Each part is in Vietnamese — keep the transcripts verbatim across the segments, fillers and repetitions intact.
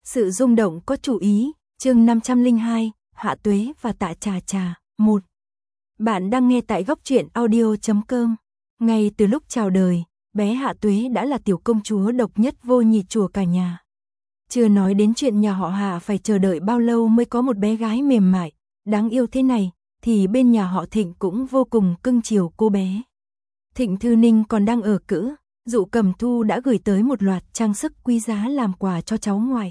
Sự rung động có chủ ý, chương năm trăm lẻ hai, Hạ Tuế và Tạ Trà Trà, một. Bạn đang nghe tại góc truyện audio chấm com. Ngay từ lúc chào đời, bé Hạ Tuế đã là tiểu công chúa độc nhất vô nhị chùa cả nhà. Chưa nói đến chuyện nhà họ Hạ phải chờ đợi bao lâu mới có một bé gái mềm mại, đáng yêu thế này, thì bên nhà họ Thịnh cũng vô cùng cưng chiều cô bé. Thịnh Thư Ninh còn đang ở cữ, Dụ Cẩm Thu đã gửi tới một loạt trang sức quý giá làm quà cho cháu ngoại.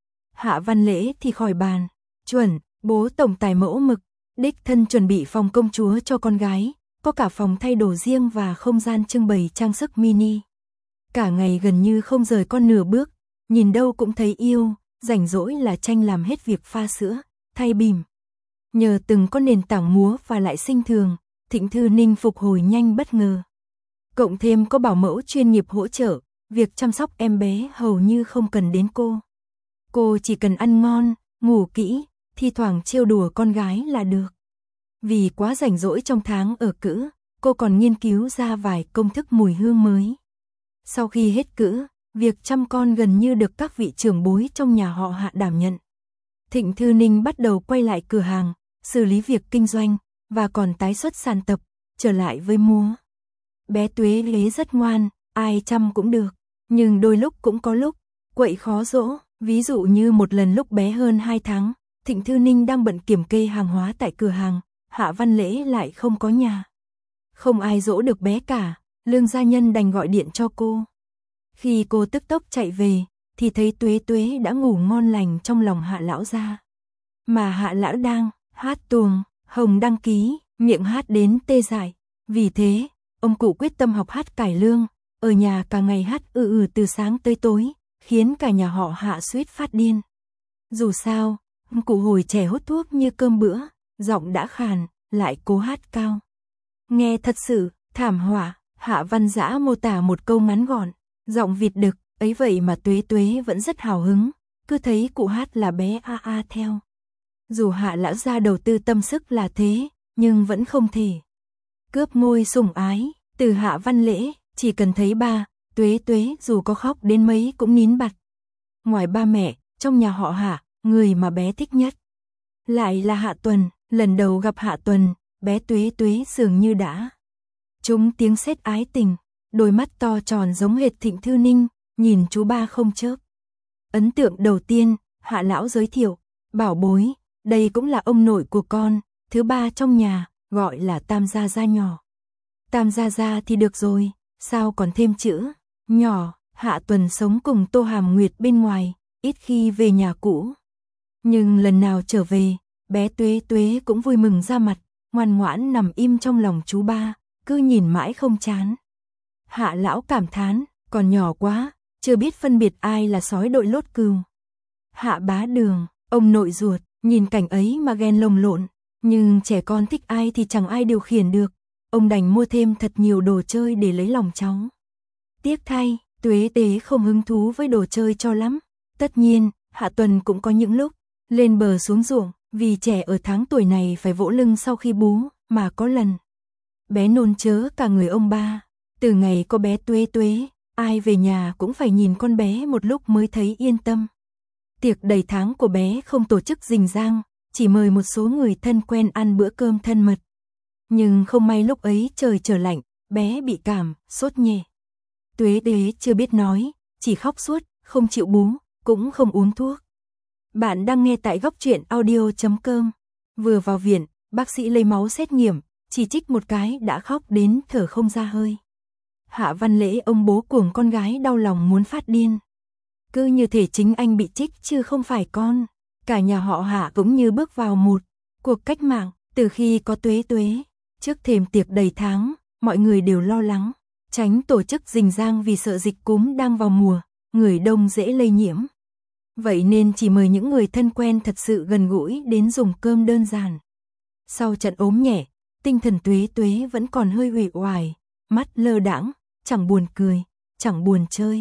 Hạ Văn Lễ thì khỏi bàn, chuẩn, bố tổng tài mẫu mực, đích thân chuẩn bị phòng công chúa cho con gái, có cả phòng thay đồ riêng và không gian trưng bày trang sức mini. Cả ngày gần như không rời con nửa bước, nhìn đâu cũng thấy yêu, rảnh rỗi là tranh làm hết việc pha sữa, thay bìm. Nhờ từng có nền tảng múa và lại sinh thường, Thịnh Thư Ninh phục hồi nhanh bất ngờ. Cộng thêm có bảo mẫu chuyên nghiệp hỗ trợ, việc chăm sóc em bé hầu như không cần đến cô. Cô chỉ cần ăn ngon, ngủ kỹ, thi thoảng trêu đùa con gái là được. Vì quá rảnh rỗi trong tháng ở cữ, cô còn nghiên cứu ra vài công thức mùi hương mới. Sau khi hết cữ, việc chăm con gần như được các vị trưởng bối trong nhà họ Hạ đảm nhận. Thịnh Thư Ninh bắt đầu quay lại cửa hàng, xử lý việc kinh doanh, và còn tái xuất sàn tập, trở lại với múa. Bé Tuế Lế rất ngoan, ai chăm cũng được, nhưng đôi lúc cũng có lúc quậy khó dỗ, ví dụ như một lần lúc bé hơn hai tháng, Thịnh Thư Ninh đang bận kiểm kê hàng hóa tại cửa hàng, Hạ Văn Lễ lại không có nhà. Không ai dỗ được bé cả, Lương gia nhân đành gọi điện cho cô. Khi cô tức tốc chạy về, thì thấy Tuế Tuế đã ngủ ngon lành trong lòng Hạ lão gia. Mà Hạ lão đang hát tuồng, hồng đăng ký, miệng hát đến tê dại. Vì thế, ông cụ quyết tâm học hát cải lương, ở nhà cả ngày hát ừ ừ từ sáng tới tối, khiến cả nhà họ Hạ suýt phát điên. Dù sao, ông cụ hồi trẻ hút thuốc như cơm bữa, giọng đã khàn, lại cố hát cao. Nghe thật sự thảm họa. Hạ Văn Dã mô tả một câu ngắn gọn, giọng vịt đực, ấy vậy mà Tuế Tuế vẫn rất hào hứng, cứ thấy cụ hát là bé a a theo. Dù Hạ lão gia đầu tư tâm sức là thế, nhưng vẫn không thể cướp ngôi sủng ái từ Hạ Văn Lễ, chỉ cần thấy ba, Tuế Tuế dù có khóc đến mấy cũng nín bặt. Ngoài ba mẹ, trong nhà họ Hạ, người mà bé thích nhất lại là Hạ Tuần. Lần đầu gặp Hạ Tuần, bé Tuế Tuế dường như đã trúng tiếng sét ái tình, đôi mắt to tròn giống hệt Thịnh Thư Ninh, nhìn chú ba không chớp. Ấn tượng đầu tiên, Hạ lão giới thiệu, bảo bối, đây cũng là ông nội của con, thứ ba trong nhà, gọi là Tam Gia Gia nhỏ. Tam Gia Gia thì được rồi, sao còn thêm chữ nhỏ. Hạ Tuần sống cùng Tô Hàm Nguyệt bên ngoài, ít khi về nhà cũ. Nhưng lần nào trở về, bé Tuế Tuế cũng vui mừng ra mặt, ngoan ngoãn nằm im trong lòng chú ba, cứ nhìn mãi không chán. Hạ lão cảm thán, còn nhỏ quá, chưa biết phân biệt ai là sói đội lốt cừu. Hạ Bá Đường, ông nội ruột, nhìn cảnh ấy mà ghen lồng lộn, nhưng trẻ con thích ai thì chẳng ai điều khiển được. Ông đành mua thêm thật nhiều đồ chơi để lấy lòng cháu. Tiếc thay, Tuế Tuế không hứng thú với đồ chơi cho lắm. Tất nhiên, Hạ Tuần cũng có những lúc lên bờ xuống ruộng, vì trẻ ở tháng tuổi này phải vỗ lưng sau khi bú, mà có lần bé nôn chớ cả người ông ba. Từ ngày có bé Tuế Tuế, ai về nhà cũng phải nhìn con bé một lúc mới thấy yên tâm. Tiệc đầy tháng của bé không tổ chức rình rang, chỉ mời một số người thân quen ăn bữa cơm thân mật. Nhưng không may lúc ấy trời trở lạnh, bé bị cảm, sốt nhẹ. Tuế Tuế chưa biết nói, chỉ khóc suốt, không chịu bú, cũng không uống thuốc. Bạn đang nghe tại góc truyện audio chấm com. Vừa vào viện, bác sĩ lấy máu xét nghiệm, chỉ trích một cái đã khóc đến thở không ra hơi. Hạ Văn Lễ ông bố cuồng con gái đau lòng muốn phát điên. Cứ như thể chính anh bị trích chứ không phải con. Cả nhà họ Hạ cũng như bước vào một cuộc cách mạng. Từ khi có Tuế Tuế, trước thềm tiệc đầy tháng, mọi người đều lo lắng, tránh tổ chức rình rang vì sợ dịch cúm đang vào mùa, người đông dễ lây nhiễm. Vậy nên chỉ mời những người thân quen thật sự gần gũi đến dùng cơm đơn giản. Sau trận ốm nhẹ, tinh thần Tuế Tuế vẫn còn hơi uể oải, mắt lơ đãng, chẳng buồn cười, chẳng buồn chơi.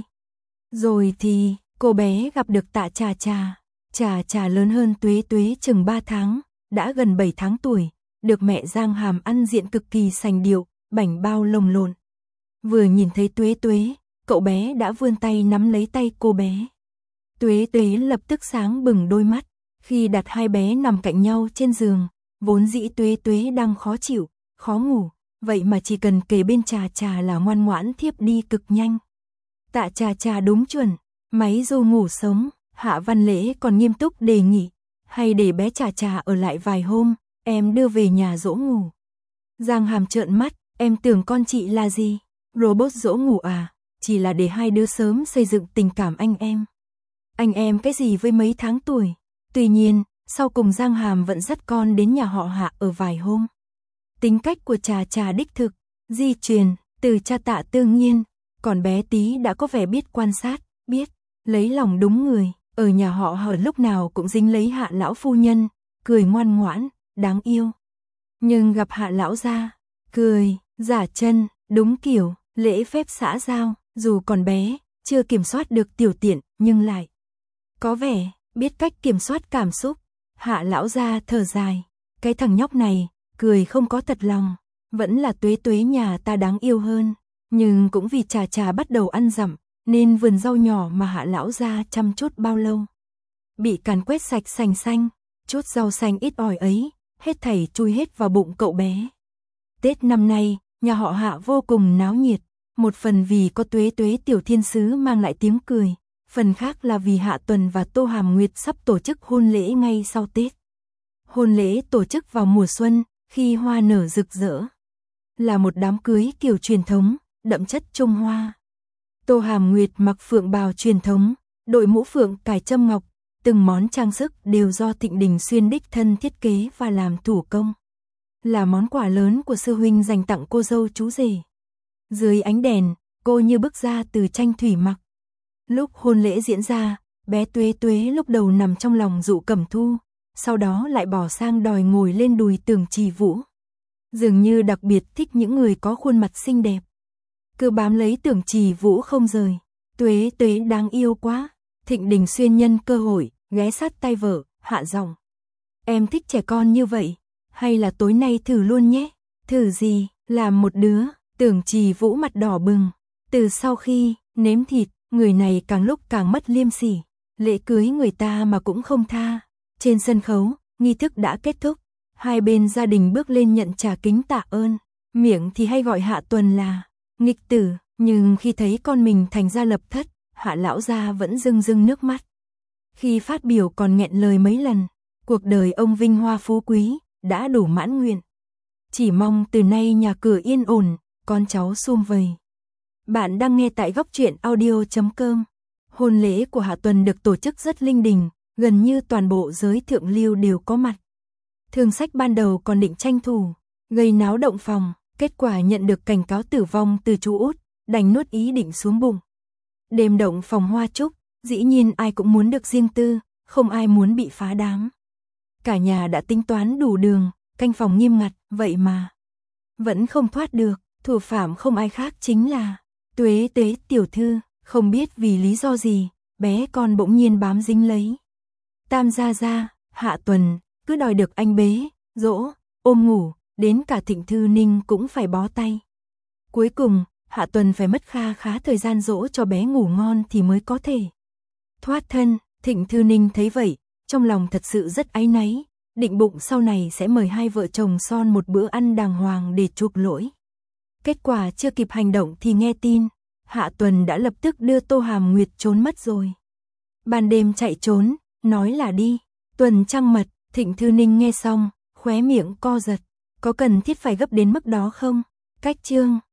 Rồi thì, cô bé gặp được Tạ Trà Trà. Trà Trà lớn hơn Tuế Tuế chừng ba tháng, đã gần bảy tháng tuổi, được mẹ rang hàm ăn diện cực kỳ sành điệu, bảnh bao lồng lộn. Vừa nhìn thấy Tuế Tuế, cậu bé đã vươn tay nắm lấy tay cô bé. Tuế Tuế lập tức sáng bừng đôi mắt, khi đặt hai bé nằm cạnh nhau trên giường, vốn dĩ Tuế Tuế đang khó chịu, khó ngủ, vậy mà chỉ cần kề bên Trà Trà là ngoan ngoãn thiếp đi cực nhanh. Tạ Trà Trà đúng chuẩn, máy ru ngủ sống, Hạ Văn Lễ còn nghiêm túc đề nghị, hay để bé Trà Trà ở lại vài hôm, em đưa về nhà dỗ ngủ. Giang Hàm trợn mắt, em tưởng con chị là gì? Robot dỗ ngủ à? Chỉ là để hai đứa sớm xây dựng tình cảm anh em. Anh em cái gì với mấy tháng tuổi? Tuy nhiên, sau cùng Giang Hàm vẫn dắt con đến nhà họ Hạ ở vài hôm. Tính cách của Trà Trà đích thực, di truyền, từ cha Tạ Tương Nhiên, còn bé tí đã có vẻ biết quan sát, biết lấy lòng đúng người, ở nhà họ Hở lúc nào cũng dính lấy Hạ lão phu nhân, cười ngoan ngoãn, đáng yêu. Nhưng gặp Hạ lão gia, cười, giả chân, đúng kiểu, lễ phép xã giao, dù còn bé, chưa kiểm soát được tiểu tiện, nhưng lại có vẻ biết cách kiểm soát cảm xúc. Hạ lão gia thở dài, cái thằng nhóc này, cười không có thật lòng, vẫn là Tuế Tuế nhà ta đáng yêu hơn, nhưng cũng vì Trà Trà bắt đầu ăn dặm, nên vườn rau nhỏ mà Hạ lão gia chăm chút bao lâu bị càn quét sạch sành xanh, chút rau xanh ít ỏi ấy, hết thảy chui hết vào bụng cậu bé. Tết năm nay, nhà họ Hạ vô cùng náo nhiệt, một phần vì có Tuế Tuế tiểu thiên sứ mang lại tiếng cười, phần khác là vì Hạ Tuần và Tô Hàm Nguyệt sắp tổ chức hôn lễ ngay sau Tết. Hôn lễ tổ chức vào mùa xuân, khi hoa nở rực rỡ. Là một đám cưới kiểu truyền thống, đậm chất Trung Hoa. Tô Hàm Nguyệt mặc phượng bào truyền thống, đội mũ phượng cài châm ngọc, từng món trang sức đều do Thịnh Đình Xuyên đích thân thiết kế và làm thủ công. Là món quà lớn của sư huynh dành tặng cô dâu chú rể. Dưới ánh đèn, cô như bước ra từ tranh thủy mặc. Lúc hôn lễ diễn ra, bé Tuế Tuế lúc đầu nằm trong lòng Dụ Cẩm Thu, sau đó lại bỏ sang đòi ngồi lên đùi Tưởng Trì Vũ. Dường như đặc biệt thích những người có khuôn mặt xinh đẹp. Cứ bám lấy Tưởng Trì Vũ không rời. Tuế Tuế đáng yêu quá. Thịnh Đình Xuyên nhân cơ hội, ghé sát tay vợ, hạ giọng. Em thích trẻ con như vậy, hay là tối nay thử luôn nhé? Thử gì? Làm một đứa. Tưởng Trì Vũ mặt đỏ bừng. Từ sau khi nếm thịt, người này càng lúc càng mất liêm sỉ. Lễ cưới người ta mà cũng không tha. Trên sân khấu, nghi thức đã kết thúc. Hai bên gia đình bước lên nhận trà kính tạ ơn. Miệng thì hay gọi Hạ Tuần là nghịch tử, nhưng khi thấy con mình thành gia lập thất, Hạ lão gia vẫn rưng rưng nước mắt. Khi phát biểu còn nghẹn lời mấy lần, cuộc đời ông vinh hoa phú quý, đã đủ mãn nguyện. Chỉ mong từ nay nhà cửa yên ổn, con cháu sum vầy. Bạn đang nghe tại góc truyện audio chấm com. Hôn lễ của Hạ Tuần được tổ chức rất linh đình, gần như toàn bộ giới thượng lưu đều có mặt. Thương Sách ban đầu còn định tranh thủ, gây náo động phòng, kết quả nhận được cảnh cáo tử vong từ chú út, đành nuốt ý định xuống bụng. Đêm động phòng hoa trúc, dĩ nhiên ai cũng muốn được riêng tư, không ai muốn bị phá đám. Cả nhà đã tính toán đủ đường, canh phòng nghiêm ngặt, vậy mà vẫn không thoát được. Thủ phạm không ai khác chính là Tuế Tuế tiểu thư, không biết vì lý do gì, bé con bỗng nhiên bám dính lấy Tam gia gia, Hạ Tuần, cứ đòi được anh bế, dỗ, ôm ngủ, đến cả Thịnh Thư Ninh cũng phải bó tay. Cuối cùng, Hạ Tuần phải mất kha khá thời gian dỗ cho bé ngủ ngon thì mới có thể thoát thân. Thịnh Thư Ninh thấy vậy, trong lòng thật sự rất áy náy, định bụng sau này sẽ mời hai vợ chồng son một bữa ăn đàng hoàng để chuộc lỗi. Kết quả chưa kịp hành động thì nghe tin, Hạ Tuần đã lập tức đưa Tô Hàm Nguyệt trốn mất rồi. Ban đêm chạy trốn, nói là đi tuần trăng mật. Thịnh Thư Ninh nghe xong, khóe miệng co giật. Có cần thiết phải gấp đến mức đó không? Cách chương